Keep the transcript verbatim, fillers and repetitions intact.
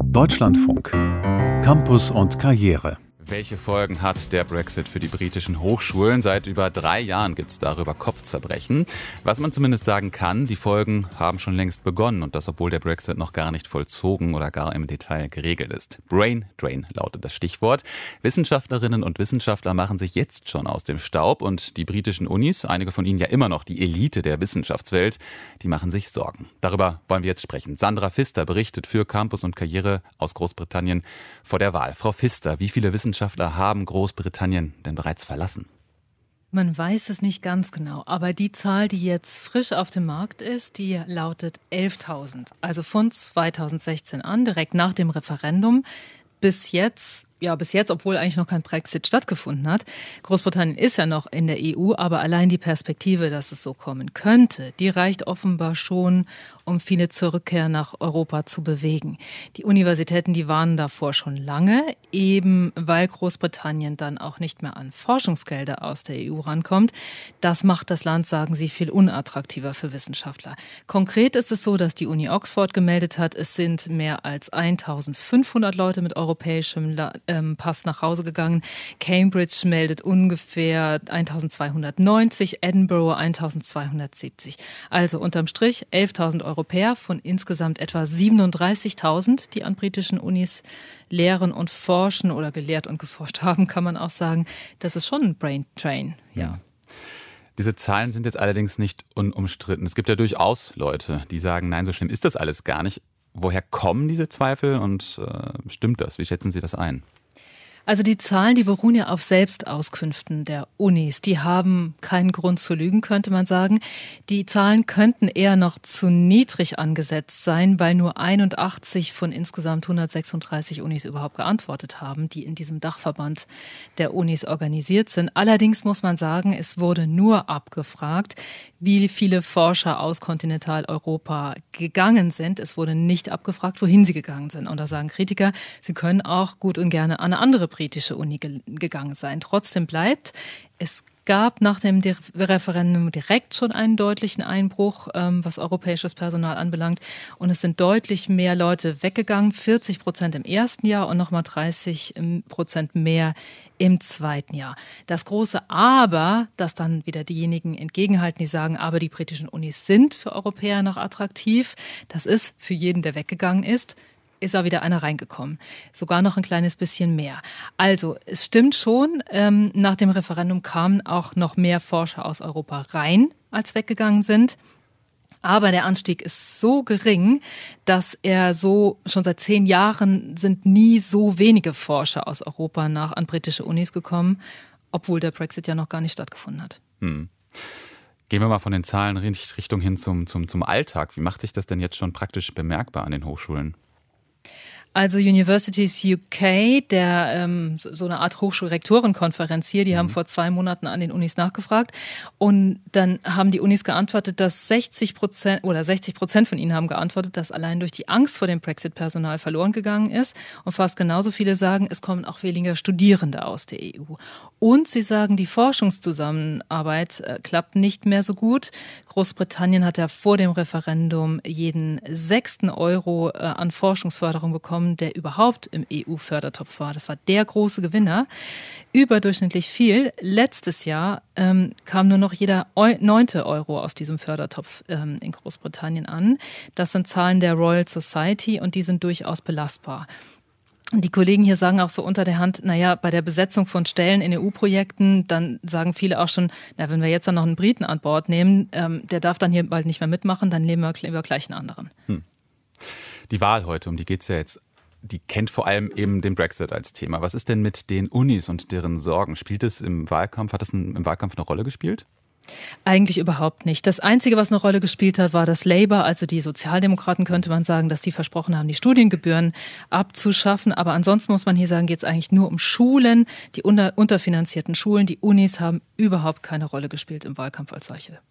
Deutschlandfunk. Campus und Karriere. Welche Folgen hat der Brexit für die britischen Hochschulen? Seit über drei Jahren gibt es darüber Kopfzerbrechen. Was man zumindest sagen kann, die Folgen haben schon längst begonnen und das, obwohl der Brexit noch gar nicht vollzogen oder gar im Detail geregelt ist. Brain Drain lautet das Stichwort. Wissenschaftlerinnen und Wissenschaftler machen sich jetzt schon aus dem Staub und die britischen Unis, einige von ihnen ja immer noch die Elite der Wissenschaftswelt, die machen sich Sorgen. Darüber wollen wir jetzt sprechen. Sandra Pfister berichtet für Campus und Karriere aus Großbritannien vor der Wahl. Frau Pfister, wie viele Wissenschaftler haben Großbritannien denn bereits verlassen? Man weiß es nicht ganz genau, aber die Zahl, die jetzt frisch auf dem Markt ist, die lautet elftausend. Also von zweitausendsechzehn an, direkt nach dem Referendum, bis jetzt, ja bis jetzt, obwohl eigentlich noch kein Brexit stattgefunden hat. Großbritannien ist ja noch in der E U, aber allein die Perspektive, dass es so kommen könnte, die reicht offenbar schon, um viele zur Rückkehr nach Europa zu bewegen. Die Universitäten, die warnen davor schon lange, eben weil Großbritannien dann auch nicht mehr an Forschungsgelder aus der E U rankommt. Das macht das Land, sagen sie, viel unattraktiver für Wissenschaftler. Konkret ist es so, dass die Uni Oxford gemeldet hat, es sind mehr als eintausendfünfhundert Leute mit europäischem La- ähm, Pass nach Hause gegangen. Cambridge meldet ungefähr eintausendzweihundertneunzig, Edinburgh eintausendzweihundertsiebzig. Also unterm Strich elftausend Europäer von insgesamt etwa siebenunddreißigtausend, die an britischen Unis lehren und forschen oder gelehrt und geforscht haben, kann man auch sagen. Das ist schon ein Brain Drain, ja. Diese Zahlen sind jetzt allerdings nicht unumstritten. Es gibt ja durchaus Leute, die sagen, nein, so schlimm ist das alles gar nicht. Woher kommen diese Zweifel und äh, stimmt das? Wie schätzen Sie das ein? Also die Zahlen, die beruhen ja auf Selbstauskünften der Unis. Die haben keinen Grund zu lügen, könnte man sagen. Die Zahlen könnten eher noch zu niedrig angesetzt sein, weil nur einundachtzig von insgesamt hundertsechsunddreißig Unis überhaupt geantwortet haben, die in diesem Dachverband der Unis organisiert sind. Allerdings muss man sagen, es wurde nur abgefragt, wie viele Forscher aus Kontinentaleuropa gegangen sind. Es wurde nicht abgefragt, wohin sie gegangen sind. Und da sagen Kritiker, sie können auch gut und gerne an eine andere britische Uni ge- gegangen sein. Trotzdem bleibt, es gab nach dem De- Referendum direkt schon einen deutlichen Einbruch, ähm, was europäisches Personal anbelangt. Und es sind deutlich mehr Leute weggegangen, vierzig Prozent im ersten Jahr und nochmal dreißig Prozent mehr im zweiten Jahr. Das große Aber, das dann wieder diejenigen entgegenhalten, die sagen, aber die britischen Unis sind für Europäer noch attraktiv. Das ist für jeden, der weggegangen ist, ist auch wieder einer reingekommen. Sogar noch ein kleines bisschen mehr. Also, es stimmt schon, ähm, nach dem Referendum kamen auch noch mehr Forscher aus Europa rein, als weggegangen sind. Aber der Anstieg ist so gering, dass er so, schon seit zehn Jahren sind nie so wenige Forscher aus Europa nach an britische Unis gekommen, obwohl der Brexit ja noch gar nicht stattgefunden hat. Hm. Gehen wir mal von den Zahlen Richtung hin zum, zum, zum Alltag. Wie macht sich das denn jetzt schon praktisch bemerkbar an den Hochschulen? Also Universities U K, der ähm, so eine Art Hochschulrektorenkonferenz hier, die mhm. haben vor zwei Monaten an den Unis nachgefragt und dann haben die Unis geantwortet, dass sechzig Prozent oder sechzig Prozent von ihnen haben geantwortet, dass allein durch die Angst vor dem Brexit-Personal verloren gegangen ist und fast genauso viele sagen, es kommen auch weniger Studierende aus der E U. Und sie sagen, die Forschungszusammenarbeit äh, klappt nicht mehr so gut. Großbritannien hat ja vor dem Referendum jeden sechsten Euro äh, an Forschungsförderung bekommen, der überhaupt im E U-Fördertopf war. Das war der große Gewinner. Überdurchschnittlich viel. Letztes Jahr ähm, kam nur noch jeder neunte Euro aus diesem Fördertopf ähm, in Großbritannien an. Das sind Zahlen der Royal Society und die sind durchaus belastbar. Die Kollegen hier sagen auch so unter der Hand, naja, bei der Besetzung von Stellen in E U-Projekten, dann sagen viele auch schon, na, wenn wir jetzt dann noch einen Briten an Bord nehmen, ähm, der darf dann hier bald nicht mehr mitmachen, dann nehmen wir lieber gleich einen anderen. Hm. Die Wahl heute, um die geht es ja jetzt, die kennt vor allem eben den Brexit als Thema. Was ist denn mit den Unis und deren Sorgen? Spielt es im Wahlkampf, hat es im Wahlkampf eine Rolle gespielt? Eigentlich überhaupt nicht. Das Einzige, was eine Rolle gespielt hat, war das Labour, also die Sozialdemokraten, könnte man sagen, dass die versprochen haben, die Studiengebühren abzuschaffen. Aber ansonsten muss man hier sagen, geht es eigentlich nur um Schulen, die unter, unterfinanzierten Schulen. Die Unis haben überhaupt keine Rolle gespielt im Wahlkampf als solche.